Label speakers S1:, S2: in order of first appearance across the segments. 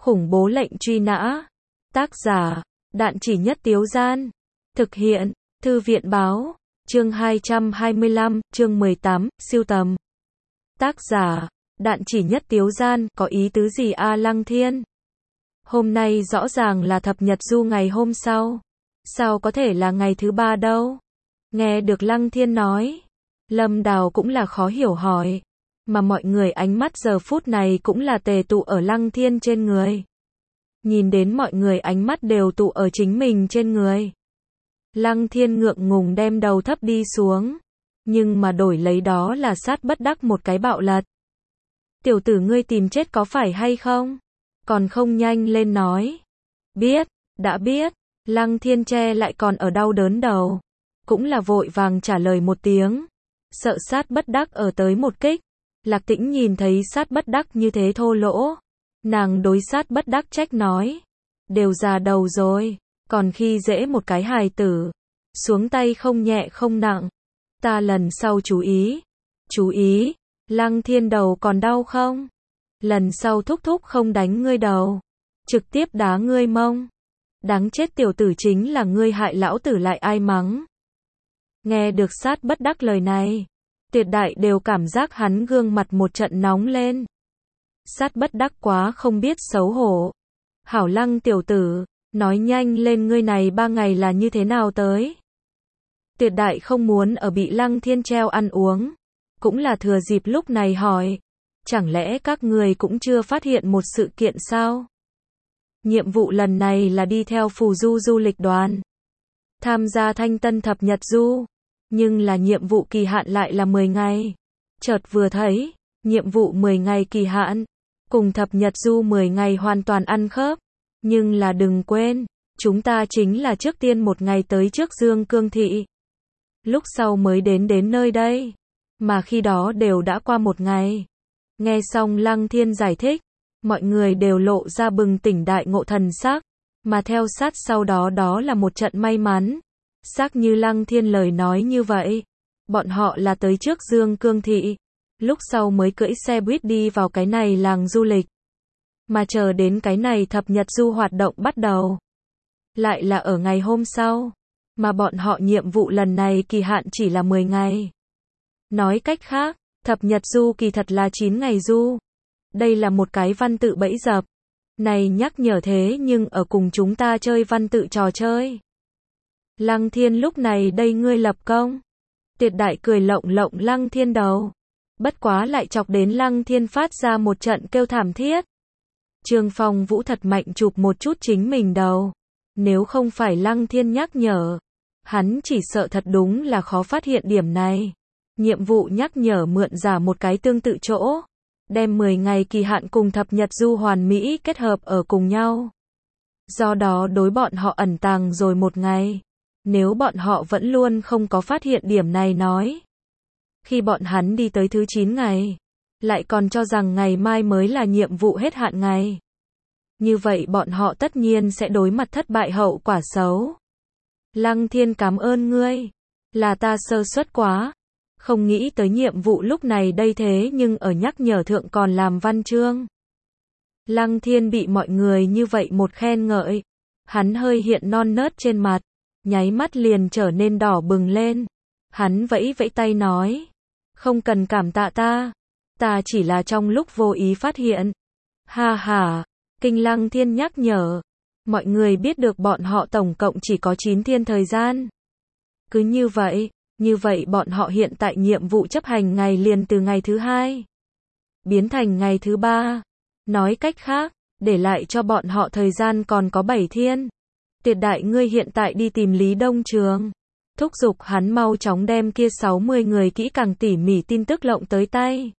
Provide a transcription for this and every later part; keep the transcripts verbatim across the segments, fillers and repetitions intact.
S1: Khủng bố lệnh truy nã. Tác giả, Đạn Chỉ Nhất Tiếu Gian. Thực hiện, Thư viện Báo. Chương hai trăm hai mươi lăm, chương mười tám, siêu tầm. Tác giả, Đạn Chỉ Nhất Tiếu Gian. Có ý tứ gì a Lăng Thiên? Hôm nay rõ ràng là thập nhật du ngày hôm sau. Sao có thể là ngày thứ ba đâu? Nghe được Lăng Thiên nói, Lâm Đào cũng là khó hiểu hỏi. Mà mọi người ánh mắt giờ phút này cũng là tề tụ ở Lăng Thiên trên người. Nhìn đến mọi người ánh mắt đều tụ ở chính mình trên người. Lăng Thiên ngượng ngùng đem đầu thấp đi xuống. Nhưng mà đổi lấy đó là sát bất đắc một cái bạo lật. Tiểu tử ngươi tìm chết có phải hay không? Còn không nhanh lên nói. Biết, đã biết. Lăng Thiên che lại còn ở đau đớn đầu. Cũng là vội vàng trả lời một tiếng. Sợ sát bất đắc ở tới một kích. Lạc Tĩnh nhìn thấy sát bất đắc như thế thô lỗ. Nàng đối sát bất đắc trách nói. Đều già đầu rồi. Còn khi dễ một cái hài tử. Xuống tay không nhẹ không nặng. Ta lần sau chú ý. Chú ý. Lăng Thiên đầu còn đau không? Lần sau thúc thúc không đánh ngươi đầu. Trực tiếp đá ngươi mông. Đáng chết tiểu tử chính là ngươi hại lão tử lại ai mắng. Nghe được sát bất đắc lời này. Tuyệt đại đều cảm giác hắn gương mặt một trận nóng lên. Sát bất đắc quá không biết xấu hổ. Hảo Lăng tiểu tử, nói nhanh lên ngươi này ba ngày là như thế nào tới. Tuyệt đại không muốn ở bị Lăng Thiên treo ăn uống. Cũng là thừa dịp lúc này hỏi. Chẳng lẽ các người cũng chưa phát hiện một sự kiện sao? Nhiệm vụ lần này là đi theo phù du du lịch đoàn. Tham gia thanh tân thập nhật du. Nhưng là nhiệm vụ kỳ hạn lại là mười ngày. Chợt vừa thấy, nhiệm vụ mười ngày kỳ hạn, cùng thập nhật du mười ngày hoàn toàn ăn khớp. Nhưng là đừng quên, chúng ta chính là trước tiên một ngày tới trước Dương Cương Thị. Lúc sau mới đến đến nơi đây. Mà khi đó đều đã qua một ngày. Nghe xong Lăng Thiên giải thích, mọi người đều lộ ra bừng tỉnh đại ngộ thần sắc. Mà theo sát sau đó đó là một trận may mắn. Xác như Lăng Thiên lời nói như vậy. Bọn họ là tới trước Dương Cương Thị. Lúc sau mới cưỡi xe buýt đi vào cái này làng du lịch. Mà chờ đến cái này thập nhật du hoạt động bắt đầu. Lại là ở ngày hôm sau. Mà bọn họ nhiệm vụ lần này kỳ hạn chỉ là mười ngày. Nói cách khác, thập nhật du kỳ thật là chín ngày du. Đây là một cái văn tự bẫy dập. Này nhắc nhở thế nhưng ở cùng chúng ta chơi văn tự trò chơi. Lăng Thiên lúc này đây ngươi lập công. Tuyệt đại cười lộng lộng Lăng Thiên đầu. Bất quá lại chọc đến Lăng Thiên phát ra một trận kêu thảm thiết. Trương Phong Vũ thật mạnh chụp một chút chính mình đầu. Nếu không phải Lăng Thiên nhắc nhở, hắn chỉ sợ thật đúng là khó phát hiện điểm này. Nhiệm vụ nhắc nhở mượn giả một cái tương tự chỗ. Đem mười ngày kỳ hạn cùng thập nhật du hoàn mỹ kết hợp ở cùng nhau. Do đó đối bọn họ ẩn tàng rồi một ngày. Nếu bọn họ vẫn luôn không có phát hiện điểm này nói. Khi bọn hắn đi tới thứ chín ngày, lại còn cho rằng ngày mai mới là nhiệm vụ hết hạn ngày. Như vậy bọn họ tất nhiên sẽ đối mặt thất bại hậu quả xấu. Lăng Thiên cảm ơn ngươi. Là ta sơ suất quá. Không nghĩ tới nhiệm vụ lúc này đây thế nhưng ở nhắc nhở thượng còn làm văn chương. Lăng Thiên bị mọi người như vậy một khen ngợi. Hắn hơi hiện non nớt trên mặt. Nháy mắt liền trở nên đỏ bừng lên. Hắn vẫy vẫy tay nói. Không cần cảm tạ ta. Ta chỉ là trong lúc vô ý phát hiện. Ha ha. Kinh Lăng Thiên nhắc nhở. Mọi người biết được bọn họ tổng cộng chỉ có chín thiên thời gian. Cứ như vậy. Như vậy bọn họ hiện tại nhiệm vụ chấp hành ngày liền từ ngày thứ hai. Biến thành ngày thứ ba. Nói cách khác. Để lại cho bọn họ thời gian còn có bảy thiên. Tuyệt đại ngươi hiện tại đi tìm Lý Đông Trường. Thúc giục hắn mau chóng đem kia sáu mươi người kỹ càng tỉ mỉ tin tức lộng tới tay.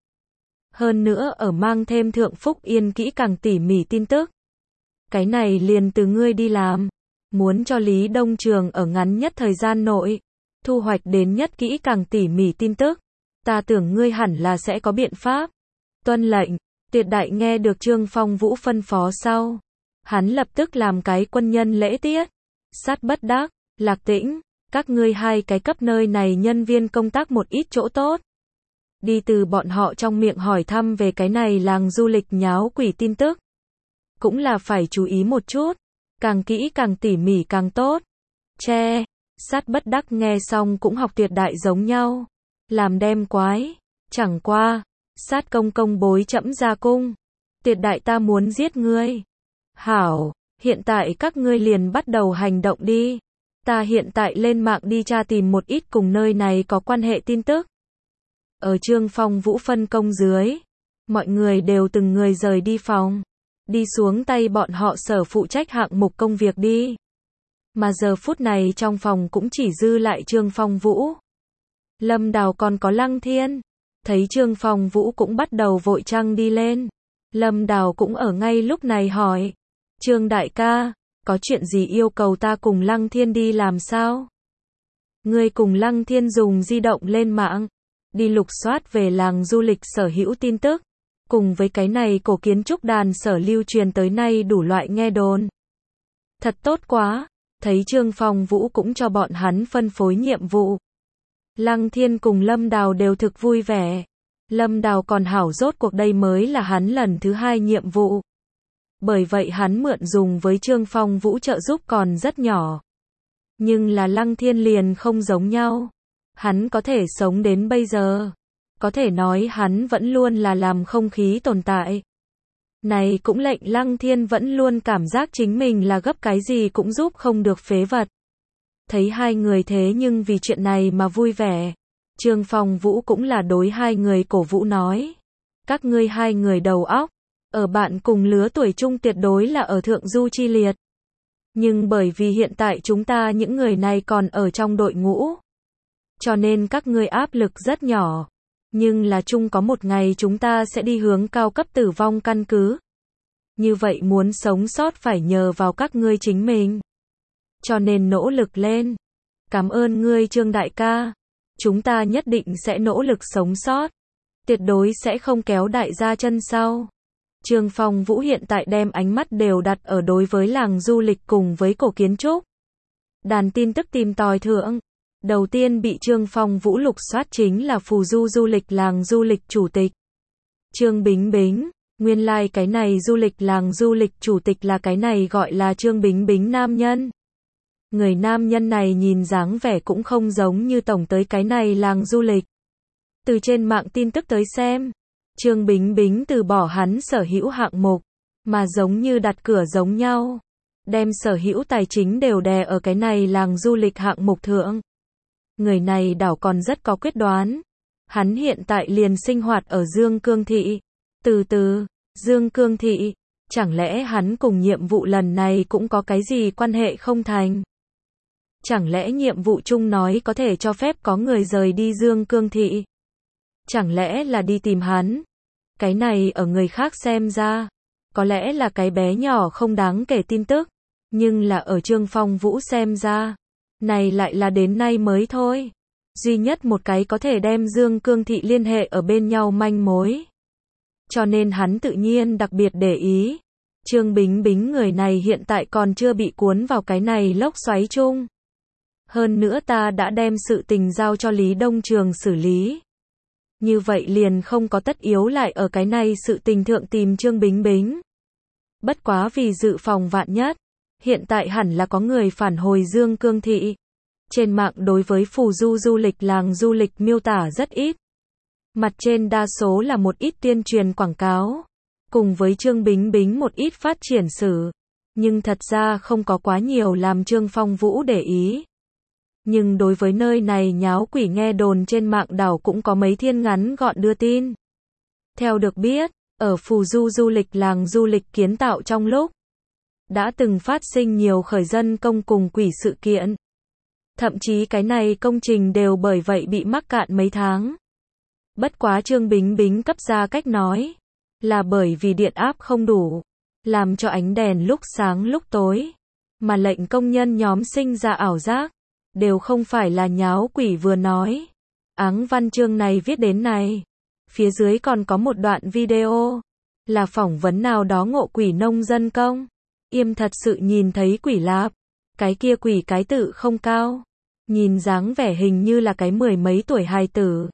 S1: Hơn nữa ở mang thêm Thượng Phúc Yên kỹ càng tỉ mỉ tin tức. Cái này liền từ ngươi đi làm. Muốn cho Lý Đông Trường ở ngắn nhất thời gian nội. Thu hoạch đến nhất kỹ càng tỉ mỉ tin tức. Ta tưởng ngươi hẳn là sẽ có biện pháp. Tuân lệnh. Tuyệt đại nghe được Trương Phong Vũ phân phó sau. Hắn lập tức làm cái quân nhân lễ tiết. Sát bất đắc, Lạc Tĩnh, các ngươi hai cái cấp nơi này nhân viên công tác một ít chỗ tốt. Đi từ bọn họ trong miệng hỏi thăm về cái này làng du lịch nháo quỷ tin tức. cũng là phải chú ý một chút, càng kỹ càng tỉ mỉ càng tốt. Che, sát bất đắc nghe xong cũng học tuyệt đại giống nhau, làm đem quái, chẳng qua, sát công công bối trẫm ra cung, tuyệt đại ta muốn giết ngươi. Hảo, hiện tại các ngươi liền bắt đầu hành động đi, ta hiện tại lên mạng đi tra tìm một ít cùng nơi này có quan hệ tin tức. Ở Trương Phong Vũ phân công dưới, mọi người đều từng người rời đi phòng, đi xuống tay bọn họ sở phụ trách hạng mục công việc đi. Mà giờ phút này trong phòng cũng chỉ dư lại Trương Phong Vũ. Lâm Đào còn có Lăng Thiên. Thấy Trương Phong Vũ cũng bắt đầu vội trăng đi lên. Lâm Đào cũng ở ngay lúc này hỏi. Trương đại ca, có chuyện gì yêu cầu ta cùng Lăng Thiên đi làm sao? Ngươi cùng Lăng Thiên dùng di động lên mạng, đi lục soát về làng du lịch sở hữu tin tức. Cùng với cái này cổ kiến trúc đàn sở lưu truyền tới nay đủ loại nghe đồn. Thật tốt quá, thấy Trương Phong Vũ cũng cho bọn hắn phân phối nhiệm vụ. Lăng Thiên cùng Lâm Đào đều thực vui vẻ. Lâm Đào còn hảo, rốt cuộc đây mới là hắn lần thứ hai nhiệm vụ. Bởi vậy hắn mượn dùng với Trương Phong Vũ trợ giúp còn rất nhỏ. Nhưng là Lăng Thiên liền không giống nhau. Hắn có thể sống đến bây giờ. Có thể nói hắn vẫn luôn là làm không khí tồn tại. Này cũng lệnh Lăng Thiên vẫn luôn cảm giác chính mình là gấp cái gì cũng giúp không được phế vật. Thấy hai người thế nhưng vì chuyện này mà vui vẻ. Trương Phong Vũ cũng là đối hai người cổ vũ nói. Các ngươi hai người đầu óc, ở bạn cùng lứa tuổi chung tuyệt đối là ở thượng du chi liệt. Nhưng bởi vì hiện tại chúng ta những người này còn ở trong đội ngũ. Cho nên các ngươi áp lực rất nhỏ. Nhưng là chung có một ngày chúng ta sẽ đi hướng cao cấp tử vong căn cứ. Như vậy muốn sống sót phải nhờ vào các ngươi chính mình. Cho nên nỗ lực lên. Cảm ơn ngươi Trương đại ca. Chúng ta nhất định sẽ nỗ lực sống sót. Tuyệt đối sẽ không kéo đại gia chân sau. Trương Phong Vũ hiện tại đem ánh mắt đều đặt ở đối với làng du lịch cùng với cổ kiến trúc. Đàn tin tức tìm tòi thượng. Đầu tiên bị Trương Phong Vũ lục soát chính là phù du du lịch làng du lịch chủ tịch. Trương Bính Bính, nguyên lai like cái này du lịch làng du lịch chủ tịch là cái này gọi là Trương Bính Bính nam nhân. Người nam nhân này nhìn dáng vẻ cũng không giống như tổng tới cái này làng du lịch. Từ trên mạng tin tức tới xem, Trương Bính Bính từ bỏ hắn sở hữu hạng mục, mà giống như đặt cửa giống nhau. Đem sở hữu tài chính đều đè ở cái này làng du lịch hạng mục thượng. Người này đảo còn rất có quyết đoán. Hắn hiện tại liền sinh hoạt ở Dương Cương Thị. Từ từ, Dương Cương Thị, chẳng lẽ hắn cùng nhiệm vụ lần này cũng có cái gì quan hệ không thành? Chẳng lẽ nhiệm vụ chung nói có thể cho phép có người rời đi Dương Cương Thị? Chẳng lẽ là đi tìm hắn? Cái này ở người khác xem ra, có lẽ là cái bé nhỏ không đáng kể tin tức. Nhưng là ở Trương Phong Vũ xem ra, này lại là đến nay mới thôi. Duy nhất một cái có thể đem Dương Cương Thị liên hệ ở bên nhau manh mối. Cho nên hắn tự nhiên đặc biệt để ý. Trương Bính Bính người này hiện tại còn chưa bị cuốn vào cái này lốc xoáy chung. Hơn nữa ta đã đem sự tình giao cho Lý Đông Trường xử lý. Như vậy liền không có tất yếu lại ở cái này sự tình thượng tìm Trương Bính Bính. Bất quá vì dự phòng vạn nhất, hiện tại hẳn là có người phản hồi Dương Cương Thị. Trên mạng đối với phù du du lịch làng du lịch miêu tả rất ít. Mặt trên đa số là một ít tuyên truyền quảng cáo, cùng với Trương Bính Bính một ít phát triển sử. Nhưng thật ra không có quá nhiều làm Trương Phong Vũ để ý. Nhưng đối với nơi này nháo quỷ nghe đồn trên mạng đảo cũng có mấy thiên ngắn gọn đưa tin. Theo được biết, ở phù du du lịch làng du lịch kiến tạo trong lúc, đã từng phát sinh nhiều khởi dân công cùng quỷ sự kiện. Thậm chí cái này công trình đều bởi vậy bị mắc cạn mấy tháng. Bất quá Trương Bính Bính cấp ra cách nói, là bởi vì điện áp không đủ, làm cho ánh đèn lúc sáng lúc tối, mà lệnh công nhân nhóm sinh ra ảo giác, đều không phải là nháo quỷ vừa nói. Áng văn chương này viết đến này, phía dưới còn có một đoạn video, là phỏng vấn nào đó ngộ quỷ nông dân công. Yêm thật sự nhìn thấy quỷ lạp, cái kia quỷ cái tự không cao, nhìn dáng vẻ hình như là cái mười mấy tuổi hài tử.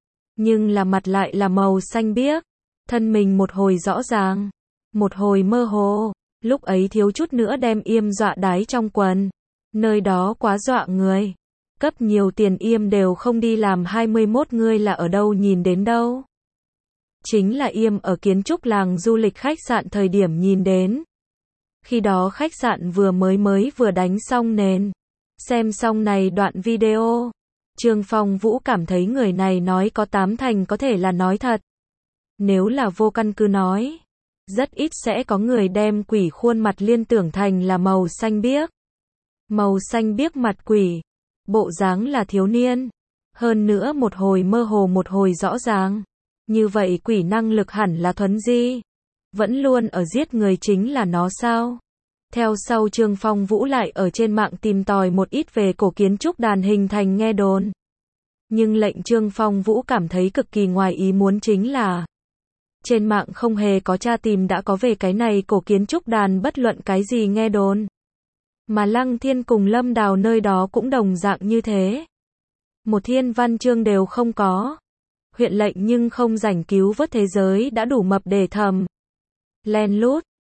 S1: Nhưng là mặt lại là màu xanh biếc, thân mình một hồi rõ ràng, một hồi mơ hồ. Lúc ấy thiếu chút nữa đem Yêm dọa đái trong quần. Nơi đó quá dọa người. Cấp nhiều tiền Yêm đều không đi làm hai mươi mốt ngươi là ở đâu nhìn đến đâu. Chính là Yêm ở kiến trúc làng du lịch khách sạn thời điểm nhìn đến. Khi đó khách sạn vừa mới mới vừa đánh xong nền. Xem xong này đoạn video, Trương Phong Vũ cảm thấy người này nói có tám thành có thể là nói thật. Nếu là vô căn cứ nói, rất ít sẽ có người đem quỷ khuôn mặt liên tưởng thành là màu xanh biếc. Màu xanh biếc mặt quỷ, bộ dáng là thiếu niên, hơn nữa một hồi mơ hồ một hồi rõ ràng. Như vậy quỷ năng lực hẳn là thuấn di, vẫn luôn ở giết người chính là nó sao? Theo sau Trương Phong Vũ lại ở trên mạng tìm tòi một ít về cổ kiến trúc đàn hình thành nghe đồn. Nhưng lệnh Trương Phong Vũ cảm thấy cực kỳ ngoài ý muốn chính là trên mạng không hề có tra tìm đã có về cái này cổ kiến trúc đàn bất luận cái gì nghe đồn. Mà Lăng Thiên cùng Lâm Đào nơi đó cũng đồng dạng như thế. Một thiên văn chương đều không có. Huyện lệnh nhưng không rảnh cứu vớt thế giới đã đủ mập để thầm. Len lút.